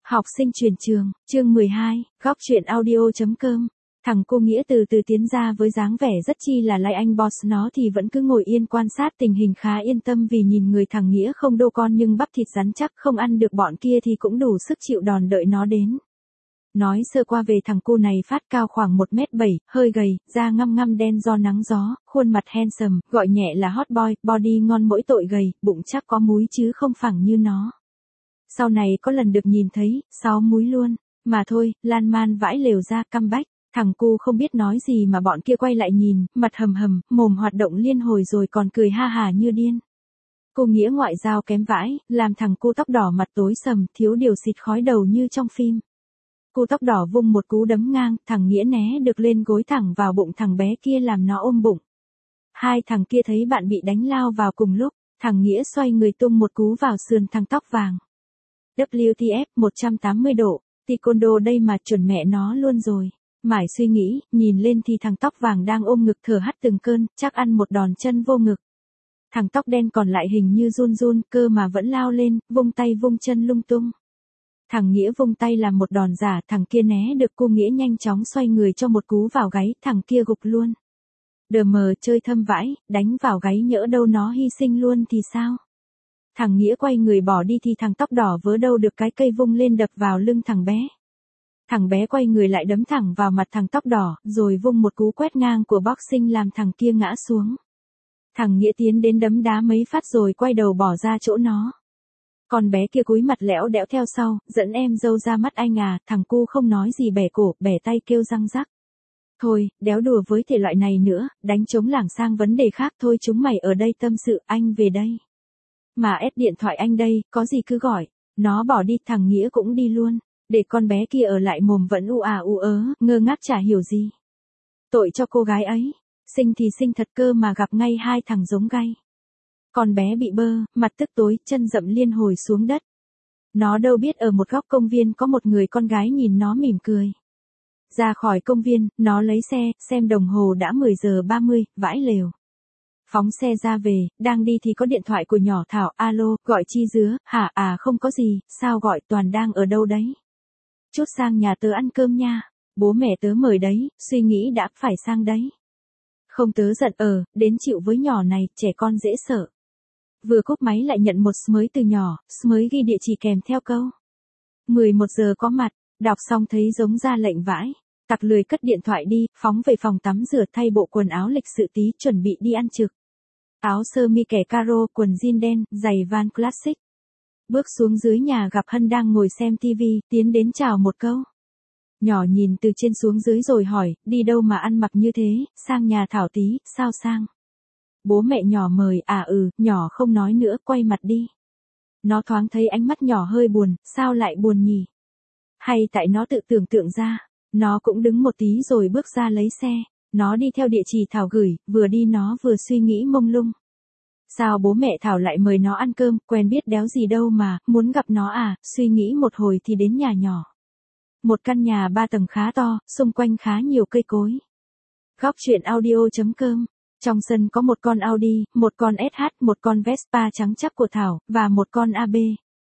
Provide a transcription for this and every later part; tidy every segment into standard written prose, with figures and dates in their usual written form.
Học sinh chuyển trường, chương 12, góc truyện audio.com. Thằng cô Nghĩa từ từ tiến ra với dáng vẻ rất chi là like anh boss, nó thì vẫn cứ ngồi yên quan sát tình hình khá yên tâm vì nhìn người thằng Nghĩa không đô con nhưng bắp thịt rắn chắc, không ăn được bọn kia thì cũng đủ sức chịu đòn đợi nó đến. Nói sơ qua về thằng cu này phát cao khoảng 1m7, hơi gầy, da ngăm ngăm đen do nắng gió, khuôn mặt handsome, gọi nhẹ là hot boy, body ngon mỗi tội gầy, bụng chắc có múi chứ không phẳng như nó. Sau này có lần được nhìn thấy, 6 múi luôn, mà thôi, lan man vãi lều ra căm bách, thằng cu không biết nói gì mà bọn kia quay lại nhìn, mặt hầm hầm, mồm hoạt động liên hồi rồi còn cười ha hà như điên. Cô Nghĩa ngoại giao kém vãi, làm thằng cu tóc đỏ mặt tối sầm, thiếu điều xịt khói đầu như trong phim. Cô tóc đỏ vung một cú đấm ngang, thằng Nghĩa né được lên gối thẳng vào bụng thằng bé kia làm nó ôm bụng. Hai thằng kia thấy bạn bị đánh lao vào cùng lúc, thằng Nghĩa xoay người tung một cú vào sườn thằng tóc vàng. WTF 180 độ, taekwondo đây mà chuẩn mẹ nó luôn rồi. Mải suy nghĩ, nhìn lên thì thằng tóc vàng đang ôm ngực thở hắt từng cơn, chắc ăn một đòn chân vô ngực. Thằng tóc đen còn lại hình như run run, cơ mà vẫn lao lên, vung tay vung chân lung tung. Thằng Nghĩa vung tay làm một đòn giả, thằng kia né được, cô Nghĩa nhanh chóng xoay người cho một cú vào gáy, thằng kia gục luôn. Đờ mờ chơi thâm vãi, đánh vào gáy nhỡ đâu nó hy sinh luôn thì sao? Thằng Nghĩa quay người bỏ đi thì thằng tóc đỏ vớ đâu được cái cây vung lên đập vào lưng thằng bé. Thằng bé quay người lại đấm thẳng vào mặt thằng tóc đỏ, rồi vung một cú quét ngang của boxing làm thằng kia ngã xuống. Thằng Nghĩa tiến đến đấm đá mấy phát rồi quay đầu bỏ ra chỗ nó. Con bé kia cúi mặt lẽo đẽo theo sau, dẫn em dâu ra mắt anh à, thằng cu không nói gì bẻ cổ, bẻ tay kêu răng rắc. Thôi, đéo đùa với thể loại này nữa, đánh trống lảng sang vấn đề khác thôi, chúng mày ở đây tâm sự, anh về đây. Mà ép điện thoại anh đây, có gì cứ gọi. Nó bỏ đi, thằng Nghĩa cũng đi luôn, để con bé kia ở lại mồm vẫn u à u ớ, ngơ ngác chả hiểu gì. Tội cho cô gái ấy, xinh thì xinh thật cơ mà gặp ngay hai thằng giống gay. Con bé bị bơ, mặt tức tối, chân dậm liên hồi xuống đất. Nó đâu biết ở một góc công viên có một người con gái nhìn nó mỉm cười. Ra khỏi công viên, nó lấy xe, xem đồng hồ đã 10 giờ 30, vãi lều. Phóng xe ra về, đang đi thì có điện thoại của nhỏ Thảo, alo, gọi chi dứa, hả à không có gì, sao gọi, Toàn đang ở đâu đấy? Chút sang nhà tớ ăn cơm nha, bố mẹ tớ mời đấy, suy nghĩ đã phải sang đấy. Không tớ giận đến chịu với nhỏ này, trẻ con dễ sợ. Vừa cúp máy lại nhận một mới từ nhỏ, mới ghi địa chỉ kèm theo câu 11 giờ có mặt, đọc xong thấy giống ra lệnh vãi. Tặc lười cất điện thoại đi, phóng về phòng tắm rửa thay bộ quần áo lịch sự tí, chuẩn bị đi ăn trực. Áo sơ mi kẻ caro, quần jean đen, giày Van Classic. Bước xuống dưới nhà gặp Hân đang ngồi xem tivi, tiến đến chào một câu. Nhỏ nhìn từ trên xuống dưới rồi hỏi, đi đâu mà ăn mặc như thế, sang nhà Thảo tí, sao sang? Bố mẹ nhỏ mời, nhỏ không nói nữa, quay mặt đi. Nó thoáng thấy ánh mắt nhỏ hơi buồn, sao lại buồn nhỉ? Hay tại nó tự tưởng tượng ra. Nó cũng đứng một tí rồi bước ra lấy xe. Nó đi theo địa chỉ Thảo gửi, vừa đi nó vừa suy nghĩ mông lung. Sao bố mẹ Thảo lại mời nó ăn cơm, quen biết đéo gì đâu mà, muốn gặp nó à, suy nghĩ một hồi thì đến nhà nhỏ. Một căn nhà 3 tầng khá to, xung quanh khá nhiều cây cối. Góc truyện audio.com. Trong sân có một con Audi, một con SH, một con Vespa trắng chắc của Thảo, và một con AB.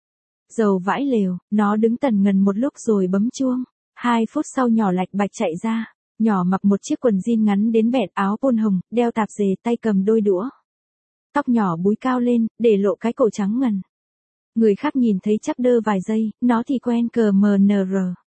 Dầu vãi lều, nó đứng tần ngần một lúc rồi bấm chuông. 2 phút sau nhỏ lạch bạch chạy ra. Nhỏ mặc một chiếc quần jean ngắn đến bẹt, áo pôn hồng, đeo tạp dề, tay cầm đôi đũa. Tóc nhỏ búi cao lên, để lộ cái cổ trắng ngần. Người khác nhìn thấy chắc đơ vài giây, nó thì quen cờ MNR.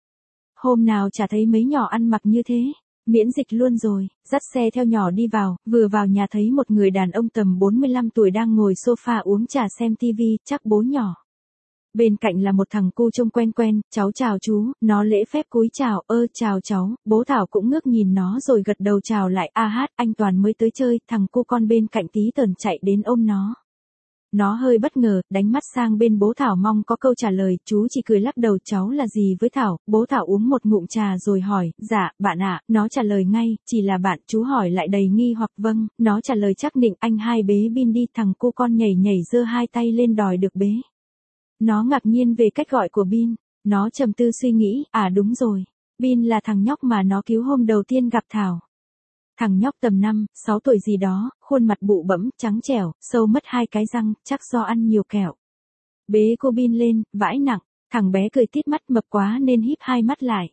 Hôm nào chả thấy mấy nhỏ ăn mặc như thế. Miễn dịch luôn rồi, dắt xe theo nhỏ đi vào, vừa vào nhà thấy một người đàn ông tầm 45 tuổi đang ngồi sofa uống trà xem tivi, chắc bố nhỏ. Bên cạnh là một thằng cu trông quen quen, cháu chào chú, nó lễ phép cúi chào, chào cháu, bố Thảo cũng ngước nhìn nó rồi gật đầu chào lại, anh Toàn mới tới chơi, thằng cu con bên cạnh tí tởn chạy đến ôm nó. Nó hơi bất ngờ, đánh mắt sang bên bố Thảo mong có câu trả lời, chú chỉ cười lắc đầu, cháu là gì với Thảo, bố Thảo uống một ngụm trà rồi hỏi, dạ, bạn ạ, nó trả lời ngay, chỉ là bạn, chú hỏi lại đầy nghi hoặc vâng, nó trả lời chắc nịnh, anh hai bế Bin đi, thằng cu con nhảy nhảy giơ hai tay lên đòi được bế. Nó ngạc nhiên về cách gọi của Bin, nó trầm tư suy nghĩ, đúng rồi, Bin là thằng nhóc mà nó cứu hôm đầu tiên gặp Thảo. Thằng nhóc tầm 5, 6 tuổi gì đó, khuôn mặt bụ bẫm, trắng trẻo, sâu mất 2 cái răng, chắc do ăn nhiều kẹo. Bế cô Bin lên, vãi nặng, Thằng bé cười tít mắt, mập quá nên híp hai mắt lại.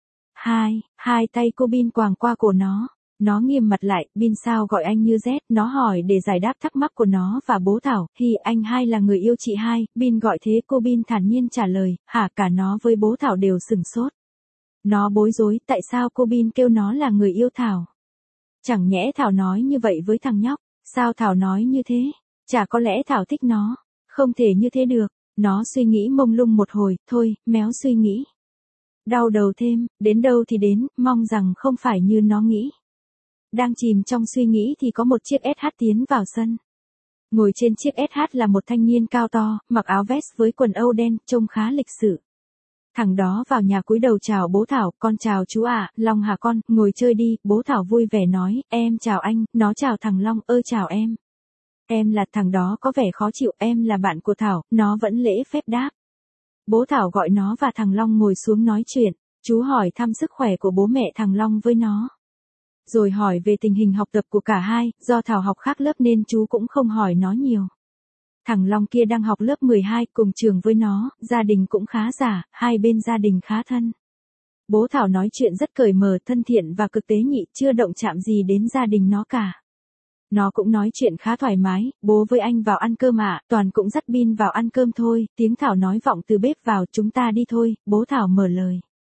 Hai tay cô Bin quàng qua cổ nó. Nó nghiêm mặt lại, Bin sao gọi anh như Z, nó hỏi để giải đáp thắc mắc của nó và bố Thảo, anh Hai là người yêu chị Hai, Bin gọi thế cô Bin thản nhiên trả lời, hả, cả nó với bố Thảo đều sửng sốt. Nó bối rối, tại sao cô Bin kêu nó là người yêu Thảo? Chẳng nhẽ Thảo nói như vậy với thằng nhóc, sao Thảo nói như thế? Chả có lẽ Thảo thích nó, không thể như thế được, nó suy nghĩ mông lung một hồi, thôi, méo suy nghĩ. Đau đầu thêm, đến đâu thì đến, mong rằng không phải như nó nghĩ. Đang chìm trong suy nghĩ thì có một chiếc SH tiến vào sân. Ngồi trên chiếc SH là một thanh niên cao to, mặc áo vest với quần âu đen, trông khá lịch sự. Thằng đó vào nhà cúi đầu chào bố Thảo, con chào chú ạ, Long hả con, ngồi chơi đi, bố Thảo vui vẻ nói, em chào anh, nó chào thằng Long, chào em. Em là, thằng đó có vẻ khó chịu, em là bạn của Thảo, nó vẫn lễ phép đáp. Bố Thảo gọi nó và thằng Long ngồi xuống nói chuyện, chú hỏi thăm sức khỏe của bố mẹ thằng Long với nó. Rồi hỏi về tình hình học tập của cả hai, do Thảo học khác lớp nên chú cũng không hỏi nó nhiều. Thằng Long kia đang học lớp 12 cùng trường với nó, gia đình cũng khá giả, hai bên gia đình khá thân. Bố Thảo nói chuyện rất cởi mở, thân thiện và cực tế nhị, chưa động chạm gì đến gia đình nó cả. Nó cũng nói chuyện khá thoải mái, bố với anh vào ăn cơm ạ, Toàn cũng dắt Bin vào ăn cơm thôi, tiếng Thảo nói vọng từ bếp vào, chúng ta đi thôi, bố Thảo mở lời.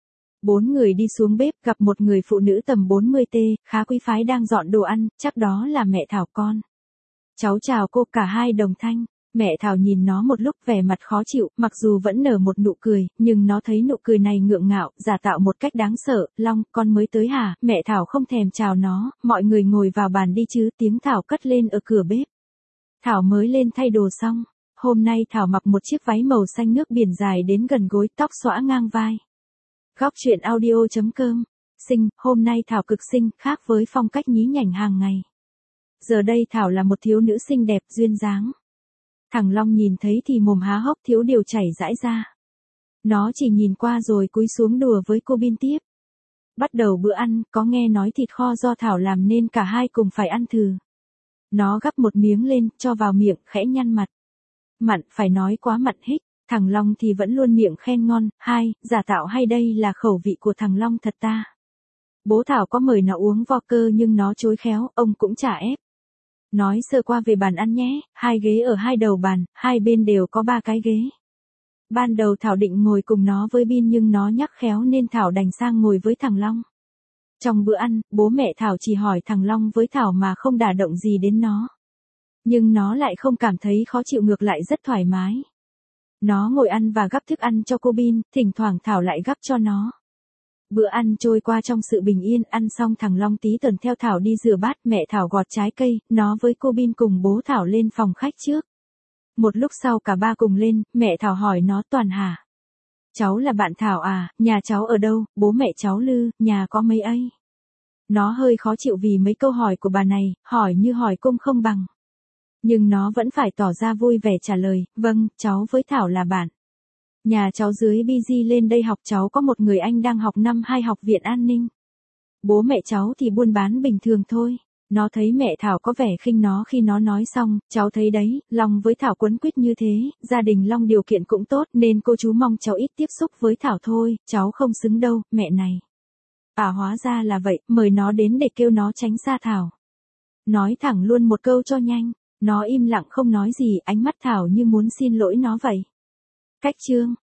4 người đi xuống bếp, gặp một người phụ nữ tầm 40T, khá quý phái đang dọn đồ ăn, chắc đó là mẹ Thảo con. Cháu chào cô, cả hai đồng thanh. Mẹ Thảo nhìn nó một lúc vẻ mặt khó chịu, mặc dù vẫn nở một nụ cười, nhưng nó thấy nụ cười này ngượng ngạo, giả tạo một cách đáng sợ. Long, con mới tới hả? Mẹ Thảo không thèm chào nó, mọi người ngồi vào bàn đi chứ, tiếng Thảo cất lên ở cửa bếp. Thảo mới lên thay đồ xong. Hôm nay Thảo mặc một chiếc váy màu xanh nước biển dài đến gần gối, tóc xõa ngang vai. Góc truyện audio.com. Xinh, hôm nay Thảo cực xinh, khác với phong cách nhí nhảnh hàng ngày. Giờ đây Thảo là một thiếu nữ xinh đẹp, duyên dáng. Thằng Long nhìn thấy thì mồm há hốc, thiếu điều chảy rãi ra. Nó chỉ nhìn qua rồi cúi xuống đùa với cô Bin tiếp. Bắt đầu bữa ăn, có nghe nói thịt kho do Thảo làm nên cả hai cùng phải ăn thử. Nó gắp một miếng lên, cho vào miệng, khẽ nhăn mặt. Mặn, phải nói quá mặn hích. Thằng Long thì vẫn luôn miệng khen ngon, giả tạo hay đây là khẩu vị của thằng Long thật ta. Bố Thảo có mời nó uống vodka nhưng nó chối khéo, ông cũng chả ép. Nói sơ qua về bàn ăn nhé, 2 ghế ở hai đầu bàn, hai bên đều có 3 cái ghế. Ban đầu Thảo định ngồi cùng nó với Bin nhưng nó nhắc khéo nên Thảo đành sang ngồi với thằng Long. Trong bữa ăn, bố mẹ Thảo chỉ hỏi thằng Long với Thảo mà không đả động gì đến nó. Nhưng nó lại không cảm thấy khó chịu, ngược lại rất thoải mái. Nó ngồi ăn và gắp thức ăn cho cô Bin, thỉnh thoảng Thảo lại gắp cho nó. Bữa ăn trôi qua trong sự bình yên, ăn xong thằng Long tí tần theo Thảo đi rửa bát, mẹ Thảo gọt trái cây, nó với cô Bin cùng bố Thảo lên phòng khách trước. Một lúc sau cả ba cùng lên, mẹ Thảo hỏi nó, Toàn hả? Cháu là bạn Thảo à, nhà cháu ở đâu, bố mẹ cháu Lư, nhà có mấy ấy? Nó hơi khó chịu vì mấy câu hỏi của bà này, hỏi như hỏi cung không bằng. Nhưng nó vẫn phải tỏ ra vui vẻ trả lời, vâng, cháu với Thảo là bạn. Nhà cháu dưới BG lên đây học, cháu có một người anh đang học năm 2 học viện an ninh. Bố mẹ cháu thì buôn bán bình thường thôi. Nó thấy mẹ Thảo có vẻ khinh nó khi nó nói xong, cháu thấy đấy, Long với Thảo quấn quýt như thế, gia đình Long điều kiện cũng tốt nên cô chú mong cháu ít tiếp xúc với Thảo thôi, cháu không xứng đâu, mẹ này. Hóa ra là vậy, mời nó đến để kêu nó tránh xa Thảo. Nói thẳng luôn một câu cho nhanh, nó im lặng không nói gì, ánh mắt Thảo như muốn xin lỗi nó vậy. Cách chương